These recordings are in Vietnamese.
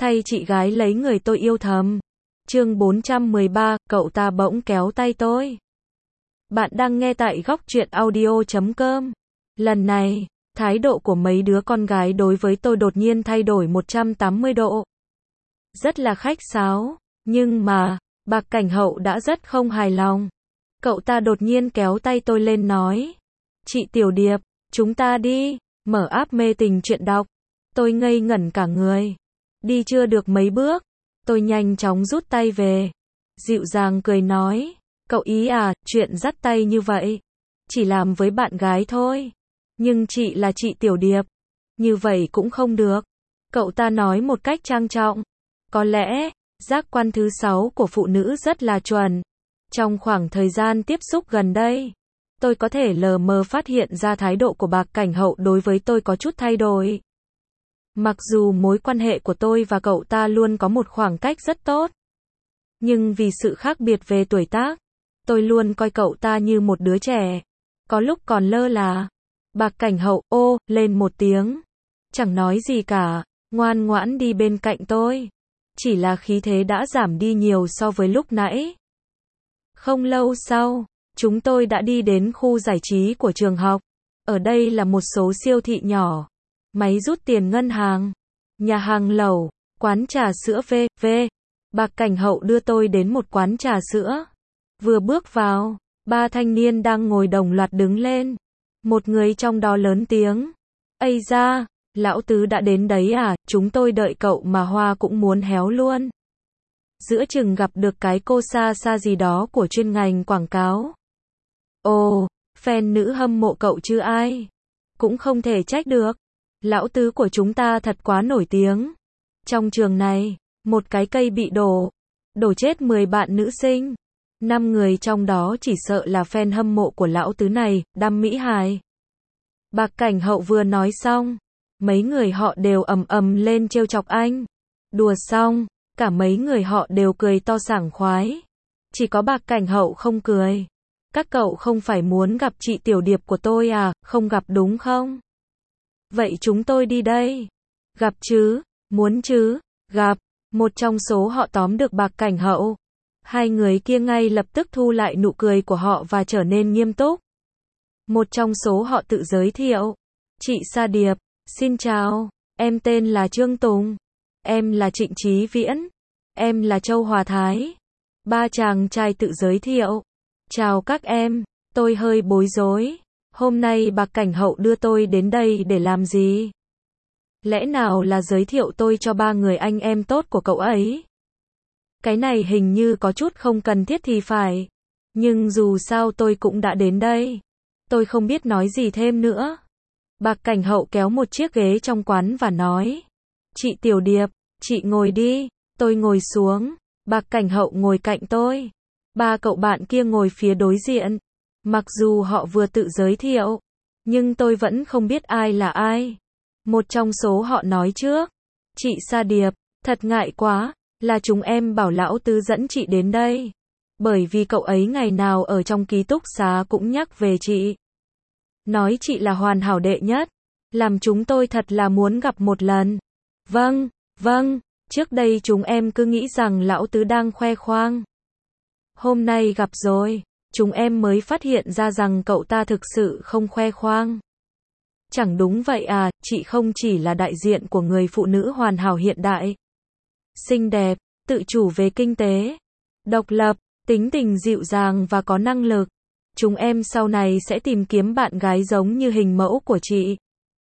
thay chị gái lấy người tôi yêu thầm. Chương 413, cậu ta bỗng kéo tay tôi. Bạn đang nghe tại góc truyện audio.com. Lần này, thái độ của mấy đứa con gái đối với tôi đột nhiên thay đổi 180 độ. Rất là khách sáo, nhưng mà, Bạc Cảnh Hậu đã rất không hài lòng. Cậu ta đột nhiên kéo tay tôi lên nói. Chị Tiểu Điệp, chúng ta đi, mở app mê tình chuyện đọc. Tôi ngây ngẩn cả người. Đi chưa được mấy bước, tôi nhanh chóng rút tay về. Dịu dàng cười nói, cậu ý à, chuyện dắt tay như vậy, chỉ làm với bạn gái thôi. Nhưng chị là chị Tiểu Điệp, như vậy cũng không được. Cậu ta nói một cách trang trọng. Có lẽ, giác quan thứ 6 của phụ nữ rất là chuẩn. Trong khoảng thời gian tiếp xúc gần đây, tôi có thể lờ mờ phát hiện ra thái độ của Bạc Cảnh Hậu đối với tôi có chút thay đổi. Mặc dù mối quan hệ của tôi và cậu ta luôn có một khoảng cách rất tốt, nhưng vì sự khác biệt về tuổi tác, tôi luôn coi cậu ta như một đứa trẻ, có lúc còn lơ là. Bạc Cảnh Hậu ô lên một tiếng, chẳng nói gì cả, ngoan ngoãn đi bên cạnh tôi. Chỉ là khí thế đã giảm đi nhiều so với lúc nãy. Không lâu sau, chúng tôi đã đi đến khu giải trí của trường học. Ở đây là một số siêu thị nhỏ, máy rút tiền ngân hàng, nhà hàng lẩu, quán trà sữa v.v. Bạc Cảnh Hậu đưa tôi đến một quán trà sữa. Vừa bước vào, ba thanh niên đang ngồi đồng loạt đứng lên. Một người trong đó lớn tiếng. Ây da, lão tứ đã đến đấy à, chúng tôi đợi cậu mà hoa cũng muốn héo luôn. Giữa chừng gặp được cái cô xa xa gì đó của chuyên ngành quảng cáo. Ồ, fan nữ hâm mộ cậu chứ ai. Cũng không thể trách được. Lão tứ của chúng ta thật quá nổi tiếng. Trong trường này, một cái cây bị đổ chết 10 bạn nữ sinh. 5 người trong đó chỉ sợ là fan hâm mộ của lão tứ này, đam mỹ hài. Bạc Cảnh Hậu vừa nói xong, mấy người họ đều ầm ầm lên trêu chọc anh. Đùa xong, cả mấy người họ đều cười to sảng khoái. Chỉ có Bạc Cảnh Hậu không cười. Các cậu không phải muốn gặp chị Tiểu Điệp của tôi à, không gặp đúng không? Vậy chúng tôi đi đây. Gặp chứ, muốn chứ, gặp. Một trong số họ tóm được Bạc Cảnh Hậu. Hai người kia ngay lập tức thu lại nụ cười của họ và trở nên nghiêm túc. Một trong số họ tự giới thiệu. Chị Sa Điệp, xin chào, em tên là Trương Tùng. Em là Trịnh Chí Viễn. Em là Châu Hòa Thái. Ba chàng trai tự giới thiệu. Chào các em, tôi hơi bối rối. Hôm nay Bạc Cảnh Hậu đưa tôi đến đây để làm gì? Lẽ nào là giới thiệu tôi cho ba người anh em tốt của cậu ấy? Cái này hình như có chút không cần thiết thì phải. Nhưng dù sao tôi cũng đã đến đây. Tôi không biết nói gì thêm nữa. Bạc Cảnh Hậu kéo một chiếc ghế trong quán và nói. Chị Tiểu Điệp, chị ngồi đi. Tôi ngồi xuống. Bạc Cảnh Hậu ngồi cạnh tôi. Ba cậu bạn kia ngồi phía đối diện. Mặc dù họ vừa tự giới thiệu, nhưng tôi vẫn không biết ai là ai. Một trong số họ nói trước. Chị Sa Điệp, thật ngại quá, là chúng em bảo lão tứ dẫn chị đến đây. Bởi vì cậu ấy ngày nào ở trong ký túc xá cũng nhắc về chị. Nói chị là hoàn hảo đệ nhất. Làm chúng tôi thật là muốn gặp một lần. Vâng, trước đây chúng em cứ nghĩ rằng lão tứ đang khoe khoang. Hôm nay gặp rồi, chúng em mới phát hiện ra rằng cậu ta thực sự không khoe khoang. Chẳng đúng vậy à, chị không chỉ là đại diện của người phụ nữ hoàn hảo hiện đại. Xinh đẹp, tự chủ về kinh tế, độc lập, tính tình dịu dàng và có năng lực. Chúng em sau này sẽ tìm kiếm bạn gái giống như hình mẫu của chị.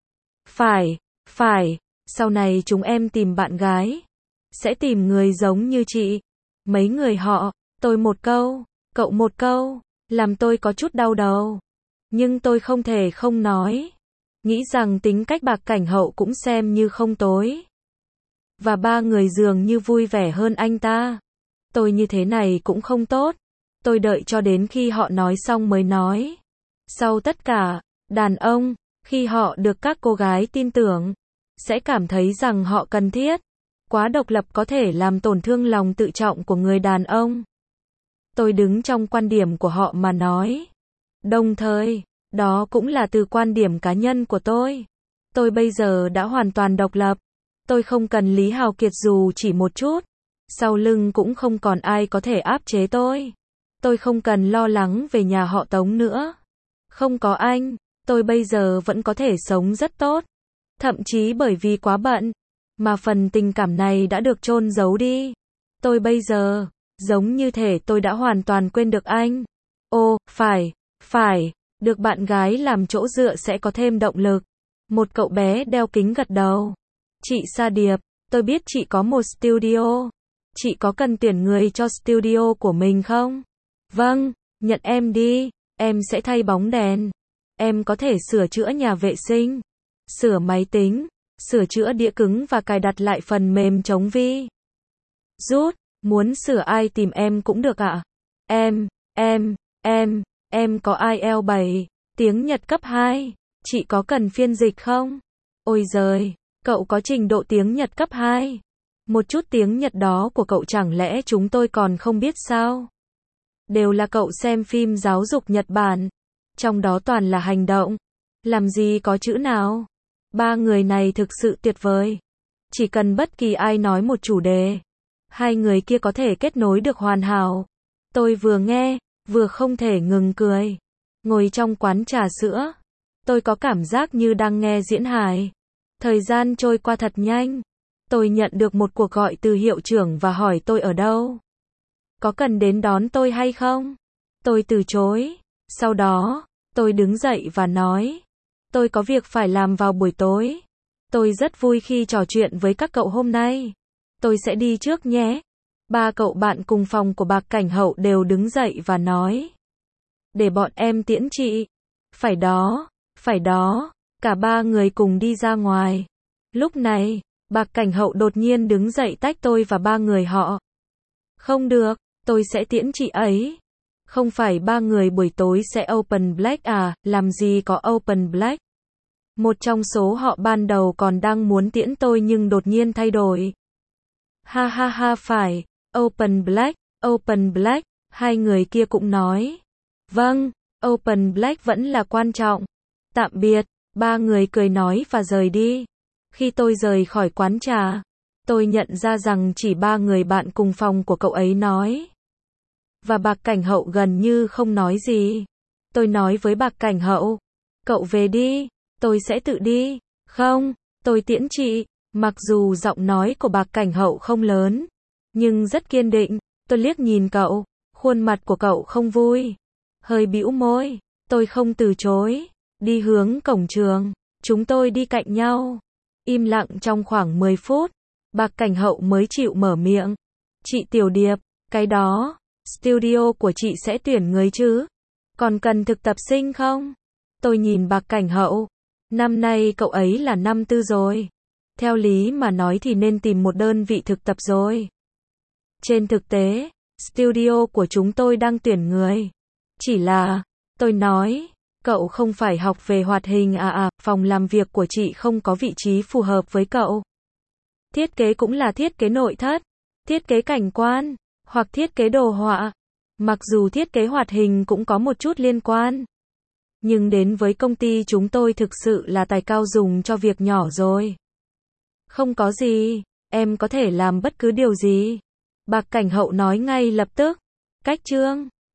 Phải, sau này chúng em tìm bạn gái, sẽ tìm người giống như chị. Mấy người họ, tôi một câu, cậu một câu, làm tôi có chút đau đầu. Nhưng tôi không thể không nói. Nghĩ rằng tính cách Bạc Cảnh Hậu cũng xem như không tối. Và ba người dường như vui vẻ hơn anh ta. Tôi như thế này cũng không tốt. Tôi đợi cho đến khi họ nói xong mới nói. Sau tất cả, đàn ông, khi họ được các cô gái tin tưởng, sẽ cảm thấy rằng họ cần thiết. Quá độc lập có thể làm tổn thương lòng tự trọng của người đàn ông. Tôi đứng trong quan điểm của họ mà nói. Đồng thời, đó cũng là từ quan điểm cá nhân của tôi. Tôi bây giờ đã hoàn toàn độc lập. Tôi không cần Lý Hào Kiệt dù chỉ một chút. Sau lưng cũng không còn ai có thể áp chế tôi. Tôi không cần lo lắng về nhà họ Tống nữa. Không có anh, tôi bây giờ vẫn có thể sống rất tốt. Thậm chí bởi vì quá bận, mà phần tình cảm này đã được chôn giấu đi. Tôi bây giờ, giống như thể tôi đã hoàn toàn quên được anh. Ô, phải, được bạn gái làm chỗ dựa sẽ có thêm động lực. Một cậu bé đeo kính gật đầu. Chị Sa Điệp, tôi biết chị có một studio. Chị có cần tuyển người cho studio của mình không? Vâng, nhận em đi, em sẽ thay bóng đèn. Em có thể sửa chữa nhà vệ sinh, sửa máy tính, sửa chữa đĩa cứng và cài đặt lại phần mềm chống vi. Rút, muốn sửa ai tìm em cũng được ạ. Em có IELTS 7, tiếng Nhật cấp 2. Chị có cần phiên dịch không? Ôi giời, cậu có trình độ tiếng Nhật cấp 2. Một chút tiếng Nhật đó của cậu chẳng lẽ chúng tôi còn không biết sao? Đều là cậu xem phim giáo dục Nhật Bản. Trong đó toàn là hành động. Làm gì có chữ nào? Ba người này thực sự tuyệt vời. Chỉ cần bất kỳ ai nói một chủ đề, hai người kia có thể kết nối được hoàn hảo. Tôi vừa nghe, vừa không thể ngừng cười. Ngồi trong quán trà sữa, tôi có cảm giác như đang nghe diễn hài. Thời gian trôi qua thật nhanh. Tôi nhận được một cuộc gọi từ hiệu trưởng và hỏi tôi ở đâu. Có cần đến đón tôi hay không? Tôi từ chối. Sau đó, tôi đứng dậy và nói, tôi có việc phải làm vào buổi tối. Tôi rất vui khi trò chuyện với các cậu hôm nay. Tôi sẽ đi trước nhé. Ba cậu bạn cùng phòng của Bạc Cảnh Hậu đều đứng dậy và nói, để bọn em tiễn chị. Phải đó. Cả ba người cùng đi ra ngoài. Lúc này, Bạc Cảnh Hậu đột nhiên đứng dậy tách tôi và ba người họ. Không được, tôi sẽ tiễn chị ấy. Không phải ba người buổi tối sẽ open black à, làm gì có open black. Một trong số họ ban đầu còn đang muốn tiễn tôi nhưng đột nhiên thay đổi. Ha phải, open black, hai người kia cũng nói. Vâng, open black vẫn là quan trọng. Tạm biệt, ba người cười nói và rời đi. Khi tôi rời khỏi quán trà, tôi nhận ra rằng chỉ ba người bạn cùng phòng của cậu ấy nói. Và Bạc Cảnh Hậu gần như không nói gì. Tôi nói với Bạc Cảnh Hậu, cậu về đi, tôi sẽ tự đi. Không, tôi tiễn chị. Mặc dù giọng nói của Bạc Cảnh Hậu không lớn, nhưng rất kiên định. Tôi liếc nhìn cậu, khuôn mặt của cậu không vui. Hơi bĩu môi, tôi không từ chối. Đi hướng cổng trường, chúng tôi đi cạnh nhau. Im lặng trong khoảng 10 phút, Bạc Cảnh Hậu mới chịu mở miệng. Chị Tiểu Điệp, cái đó, studio của chị sẽ tuyển người chứ? Còn cần thực tập sinh không? Tôi nhìn Bạc Cảnh Hậu. Năm nay cậu ấy là năm 4 rồi. Theo lý mà nói thì nên tìm một đơn vị thực tập rồi. Trên thực tế, studio của chúng tôi đang tuyển người. Chỉ là, tôi nói, cậu không phải học về hoạt hình phòng làm việc của chị không có vị trí phù hợp với cậu. Thiết kế cũng là thiết kế nội thất, thiết kế cảnh quan, hoặc thiết kế đồ họa. Mặc dù thiết kế hoạt hình cũng có một chút liên quan. Nhưng đến với công ty chúng tôi thực sự là tài cao dùng cho việc nhỏ rồi. Không có gì, em có thể làm bất cứ điều gì. Bạc Cảnh Hậu nói ngay lập tức. Cách chương